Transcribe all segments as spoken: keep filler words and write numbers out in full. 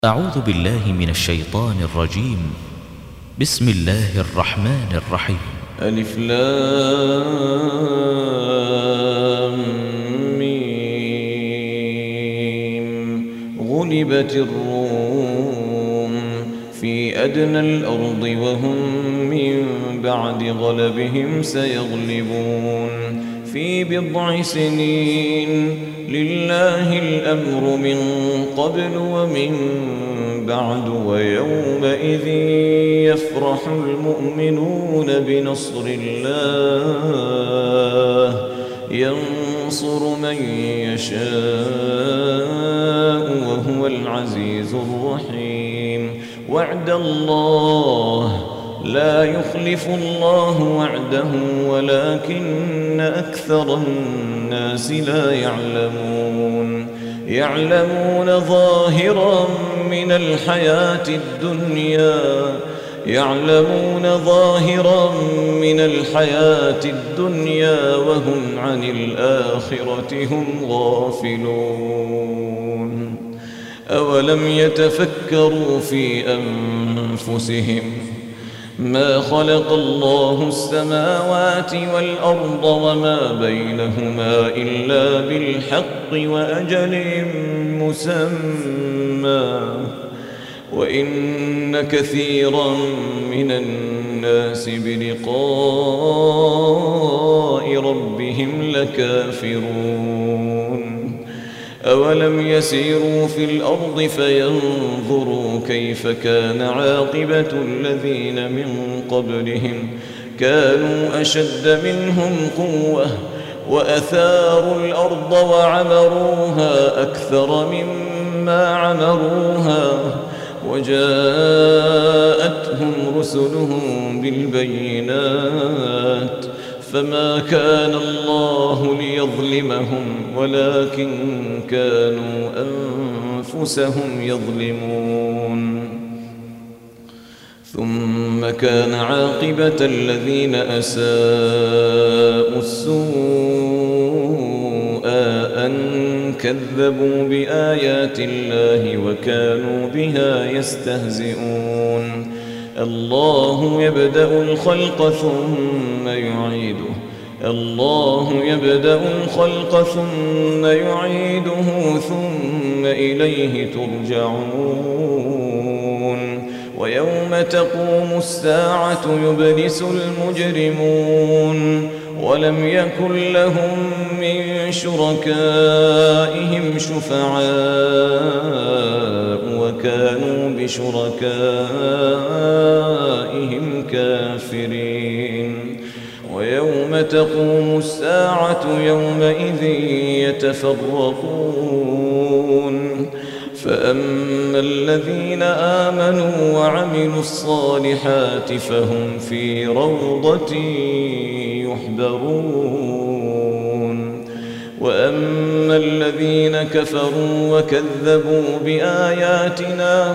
أعوذ بالله من الشيطان الرجيم. بسم الله الرحمن الرحيم. ألف لام ميم. غلبت الروم في أدنى الأرض وهم من بعد غلبهم سيغلبون في بضع سنين. لله الأمر من قبل ومن بعد ويومئذ يفرح المؤمنون بنصر الله ينصر من يشاء وهو العزيز الرحيم. وعد الله لا يخلف الله وعده ولكن أكثر الناس لا يعلمون. يعلمون ظاهرا من الحياة الدنيا يعلمون ظاهرا من الحياة الدنيا وهم عن الآخرة هم غافلون. أولم يتفكروا في أنفسهم ما خلق الله السماوات والأرض وما بينهما إلا بالحق وأجل مسمى وإن كثيرا من الناس بلقاء ربهم لكافرون. أولم يسيروا في الأرض فينظروا كيف كان عاقبة الذين من قبلهم كانوا أشد منهم قوة وأثاروا الأرض وعمروها أكثر مما عمروها وجاءتهم رسلهم بالبينات فما كان الله ليظلمهم ولكن كانوا أنفسهم يظلمون. ثم كان عاقبة الذين أساءوا السوء أن كذبوا بآيات الله وكانوا بها يستهزئون. الله يبدأ الخلق ثم يعيده الله يبدأ الخلق ثم يعيده ثم إليه ترجعون. ويوم تقوم الساعة يبلس المجرمون ولم يكن لهم من شركائهم شفعاء وكانوا بشركائهم كافرين. ويوم تقوم الساعة يومئذ يتفرقون فأما الذين آمنوا وعملوا الصالحات فهم في روضة يحبرون. وأما الذين كفروا وكذبوا بآياتنا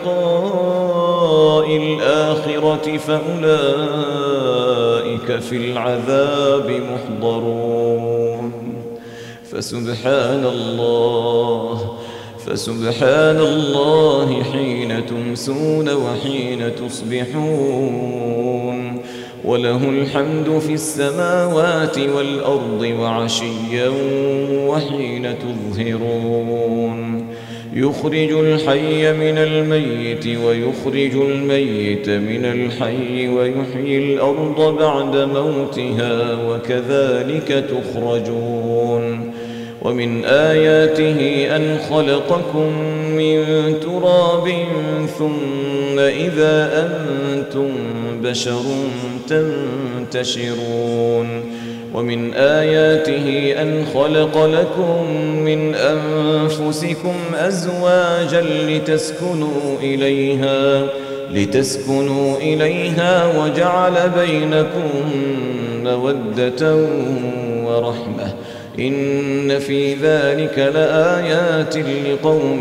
ولقاء الآخرة فأولئك في العذاب محضرون. فسبحان الله فسبحان الله حين تمسون وحين تصبحون وله الحمد في السماوات والأرض وعشيا وحين تظهرون. يخرج الحي من الميت ويخرج الميت من الحي ويحيي الأرض بعد موتها وكذلك تخرجون. ومن آياته أن خلقكم من تراب ثم إذا أنتم بشر تنتشرون. ومن آياته أن خلق لكم من أنفسكم أزواجا لتسكنوا إليها لتسكنوا إليها وجعل بينكم مودة ورحمة إن في ذلك لآيات لقوم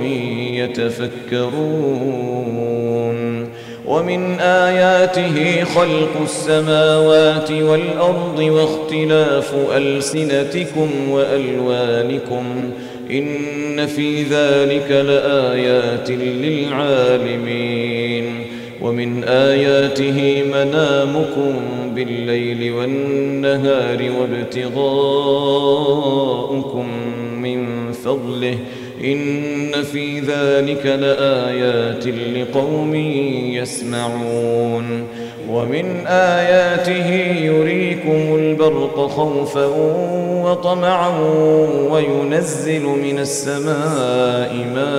يتفكرون. ومن آياته خلق السماوات والأرض واختلاف ألسنتكم وألوانكم إن في ذلك لآيات للعالمين ومن آياته منامكم بالليل والنهار وابتغاؤكم من فضله إن في ذلك لآيات لقوم يسمعون ومن آياته يريكم البرق خوفا وطمعا وينزل من السماء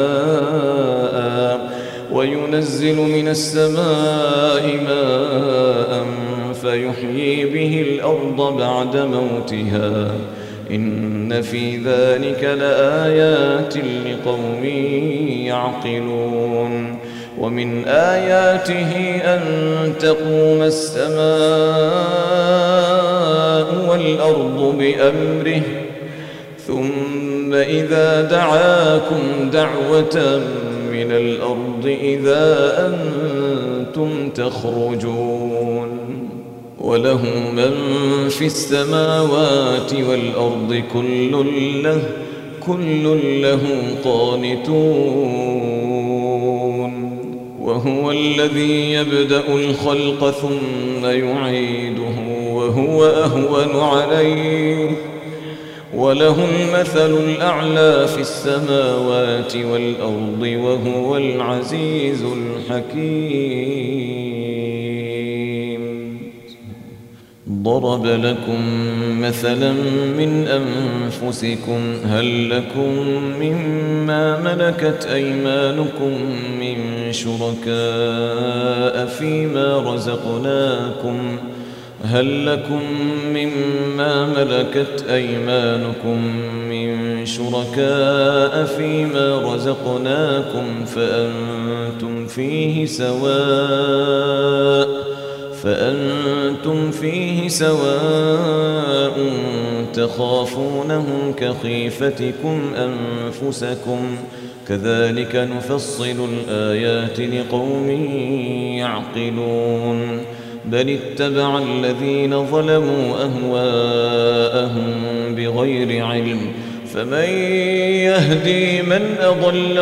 ماء وينزل من السماء ماء فيحيي به الأرض بعد موتها إن في ذلك لآيات لقوم يعقلون ومن آياته أن تقوم السماء والأرض بأمره ثم إذا دعاكم دعوة من الأرض إذا أنتم تخرجون وله من في السماوات والأرض كل له كل له قانتون وهو الذي يبدأ الخلق ثم يعيده وهو أهون عليه وله المثل الأعلى في السماوات والأرض وهو العزيز الحكيم. ضرب لكم مثلا من أنفسكم هل لكم مما ملكت أيمانكم من شركاء فيما رزقناكم هل لكم مما ملكت أيمانكم من شركاء فيما رزقناكم فأنتم فيه سواء فأنتم فيه سواء تخافونهم كخيفتكم أنفسكم كذلك نفصل الآيات لقوم يعقلون بل اتبع الذين ظلموا أهواءهم بغير علم فمن يهدي من أضل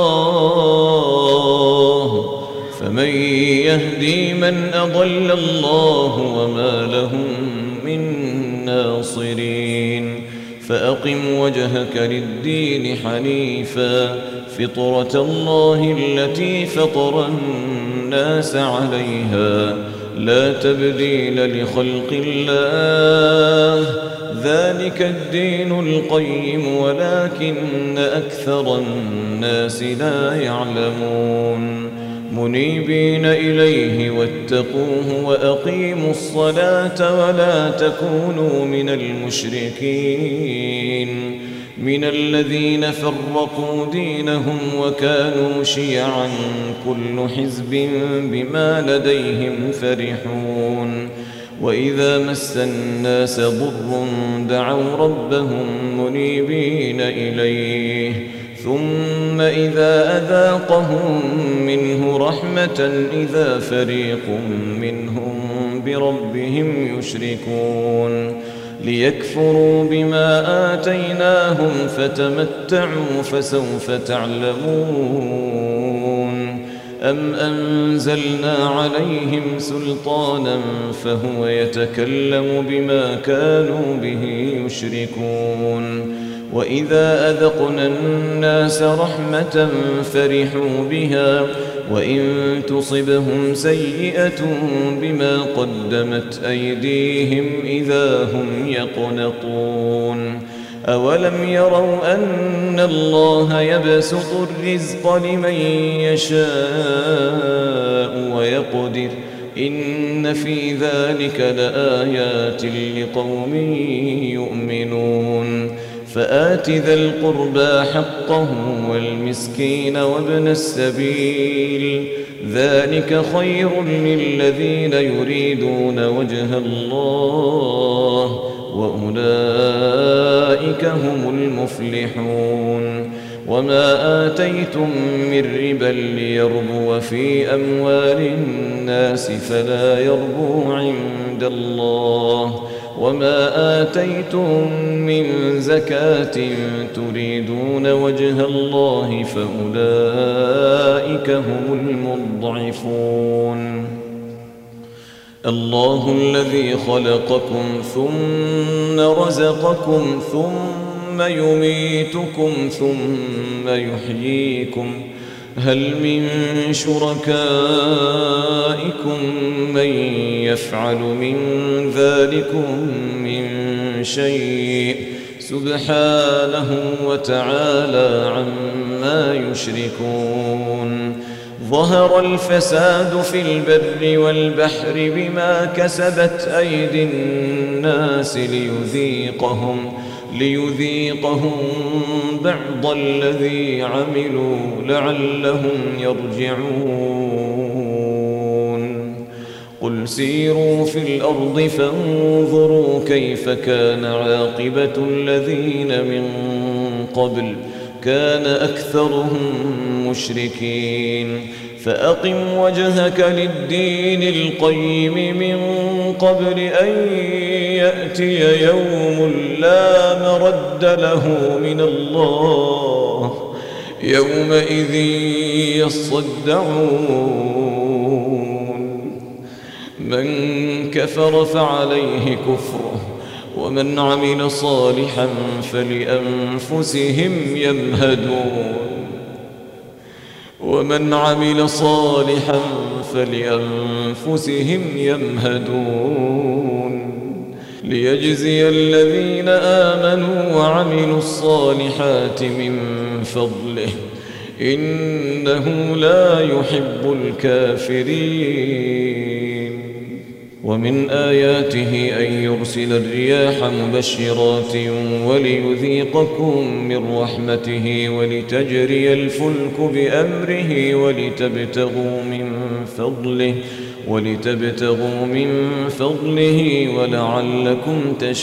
الله فمن يهدي من أضل الله وما لهم من ناصرين فأقم وجهك للدين حنيفا فطرة الله التي فطر الناس عليها لا تبديل لخلق الله ذلك الدين القيم ولكن أكثر الناس لا يعلمون منيبين إليه واتقوه وأقيموا الصلاة ولا تكونوا من المشركين من الذين فرقوا دينهم وكانوا شيعا كل حزب بما لديهم فرحون وإذا مس الناس ضر دعوا ربهم منيبين إليه ثم إذا أذاقهم منه رحمة إذا فريق منهم بربهم يشركون ليكفروا بما آتيناهم فتمتعوا فسوف تعلمون أم أنزلنا عليهم سلطانا فهو يتكلم بما كانوا به يشركون وإذا أذقنا الناس رحمة فرحوا بها وإن تصبهم سيئة بما قدمت أيديهم إذا هم يقنطون أولم يروا أن الله يبسط الرزق لمن يشاء ويقدر إن في ذلك لآيات لقوم يؤمنون فآت ذا القربى حقه والمسكين وابن السبيل ذلك خير للذين يريدون وجه الله وأولئك هم المفلحون وما آتيتم من ربا ليربو في أموال الناس فلا يربو عند الله وما آتيتم من زكاة تريدون وجه الله فأولئك هم المضعفون. الله الذي خلقكم ثم رزقكم ثم يميتكم ثم يحييكم هل من شركائكم من يفعل من ذلكم من شيء سبحانه وتعالى عما يشركون. ظهر الفساد في البر والبحر بما كسبت أيدي الناس ليذيقهم ليذيقهم بعض الذي عملوا لعلهم يرجعون. قل سيروا في الأرض فانظروا كيف كان عاقبة الذين من قبل كان أكثرهم مشركين. فأقم وجهك للدين القيم من قبل أن يأتي يوم لا مرد له من الله يومئذ يصدعون. من كفر فعليه كفره ومن عمل صالحا فلأنفسهم يمهدون ومن عمل صالحا فلأنفسهم يمهدون ليجزي الذين آمنوا وعملوا الصالحات من فضله إنه لا يحب الكافرين. ومن آياته أن يرسل الرياح مبشرات وليذيقكم من رحمته ولتجري الفلك بأمره ولتبتغوا من فضله ولتبتغوا من فضله ولعلكم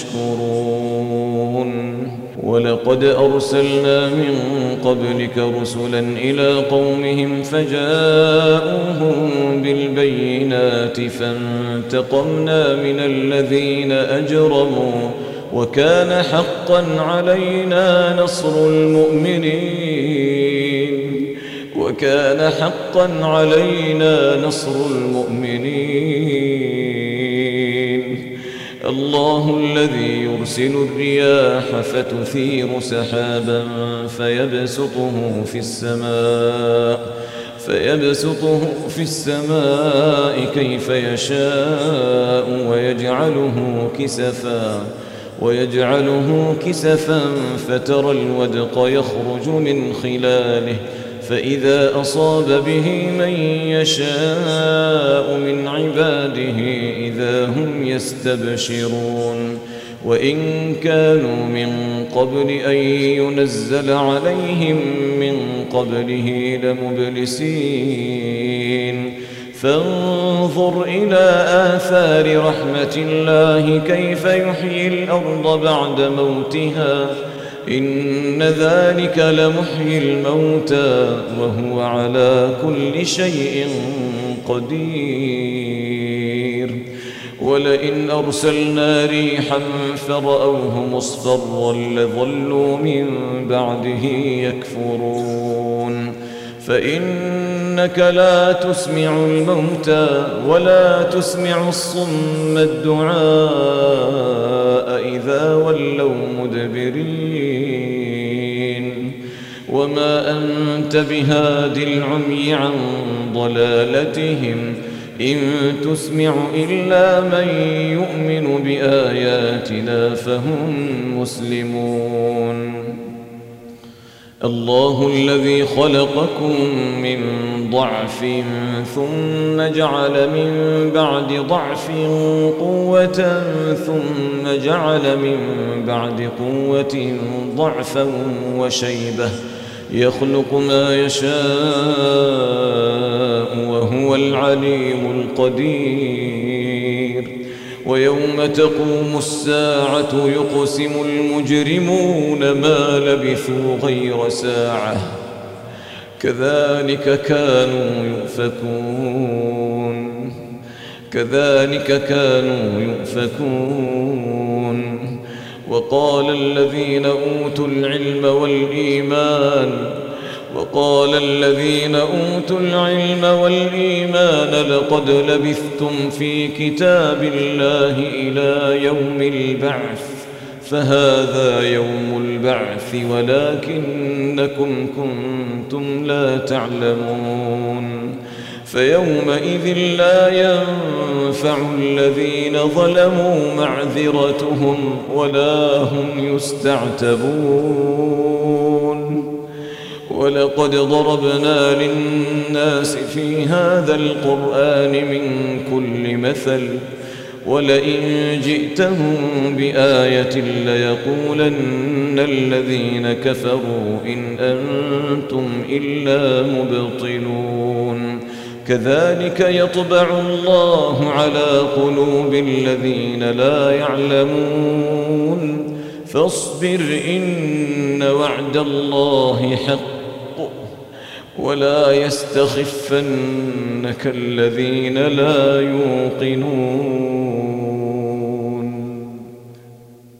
تشكرون. ولقد أرسلنا من قبلك رسلا إلى قومهم فجاءوهم بالبينات فانتقمنا من الذين أجرموا وكان حقا علينا نصر المؤمنين وكان حقا علينا نصر المؤمنين. الله الذي يرسل الرياح فتثير سحابا فيبسطه في السماء فيبسطه في السماء كيف يشاء ويجعله كسفا ويجعله كسفا فترى الودق يخرج من خلاله فإذا أصاب به من يشاء من عباده إذا هم يستبشرون. وإن كانوا من قبل أن ينزل عليهم من قبله لمبلسين. فانظر إلى آثار رحمة الله كيف يحيي الأرض بعد موتها إن ذلك لمحيي الموتى وهو على كل شيء قدير. ولئن أرسلنا ريحا فرأوه مصفرا لظلوا من بعده يكفرون. فإنك لا تسمع الموتى ولا تسمع الصم الدعاء إذا ولوا مدبرين. وما أنت بهاد العمي عن ضلالتهم إن تسمع إلا من يؤمن بآياتنا فهم مسلمون. الله الذي خلقكم من ضعف ثم جعل من بعد ضعف قوة ثم جعل من بعد قوة ضعفا وشيبة يخلق ما يشاء وهو العليم القدير. ويوم تقوم الساعة يقسم المجرمون ما لبثوا غير ساعة كذلك كانوا يؤفكون. كذلك كانوا يؤفكون. وقال الذين أوتوا العلم والإيمان وقال الذين أوتوا العلم والإيمان لقد لبثتم في كتاب الله إلى يوم البعث فهذا يوم البعث ولكنكم كنتم لا تعلمون. فيومئذ لا ينفع الذين ظلموا معذرتهم ولا هم يستعتبون. ولقد ضربنا للناس في هذا القرآن من كل مثل ولئن جئتهم بآية ليقولن الذين كفروا إن أنتم إلا مبطلون. كذلك يطبع الله على قلوب الذين لا يعلمون. فاصبر إن وعد الله حق ولا يستخفنك الذين لا يوقنون.